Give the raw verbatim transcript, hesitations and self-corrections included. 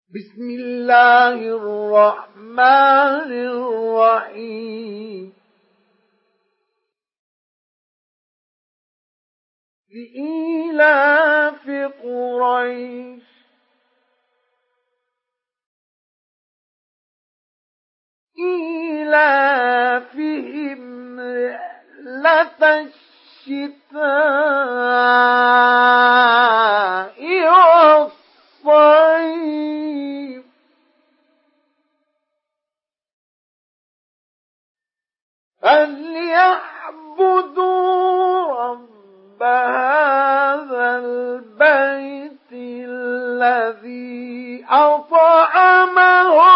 بسم الله الرحمن الرحيم لإيلاف قريش إيلافهم رحلة الشتاء والصيف فليعبدوا رب هذا البيت الذي أطعمهم